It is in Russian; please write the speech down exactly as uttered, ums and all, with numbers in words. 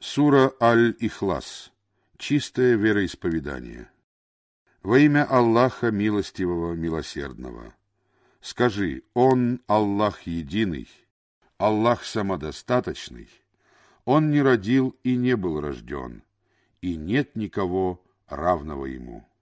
Сура Аль-Ихлас. Чистое вероисповедание. Во имя Аллаха Милостивого, Милосердного. Скажи: Он Аллах Единый, Аллах Самодостаточный, Он не родил и не был рожден, и нет никого равного Ему.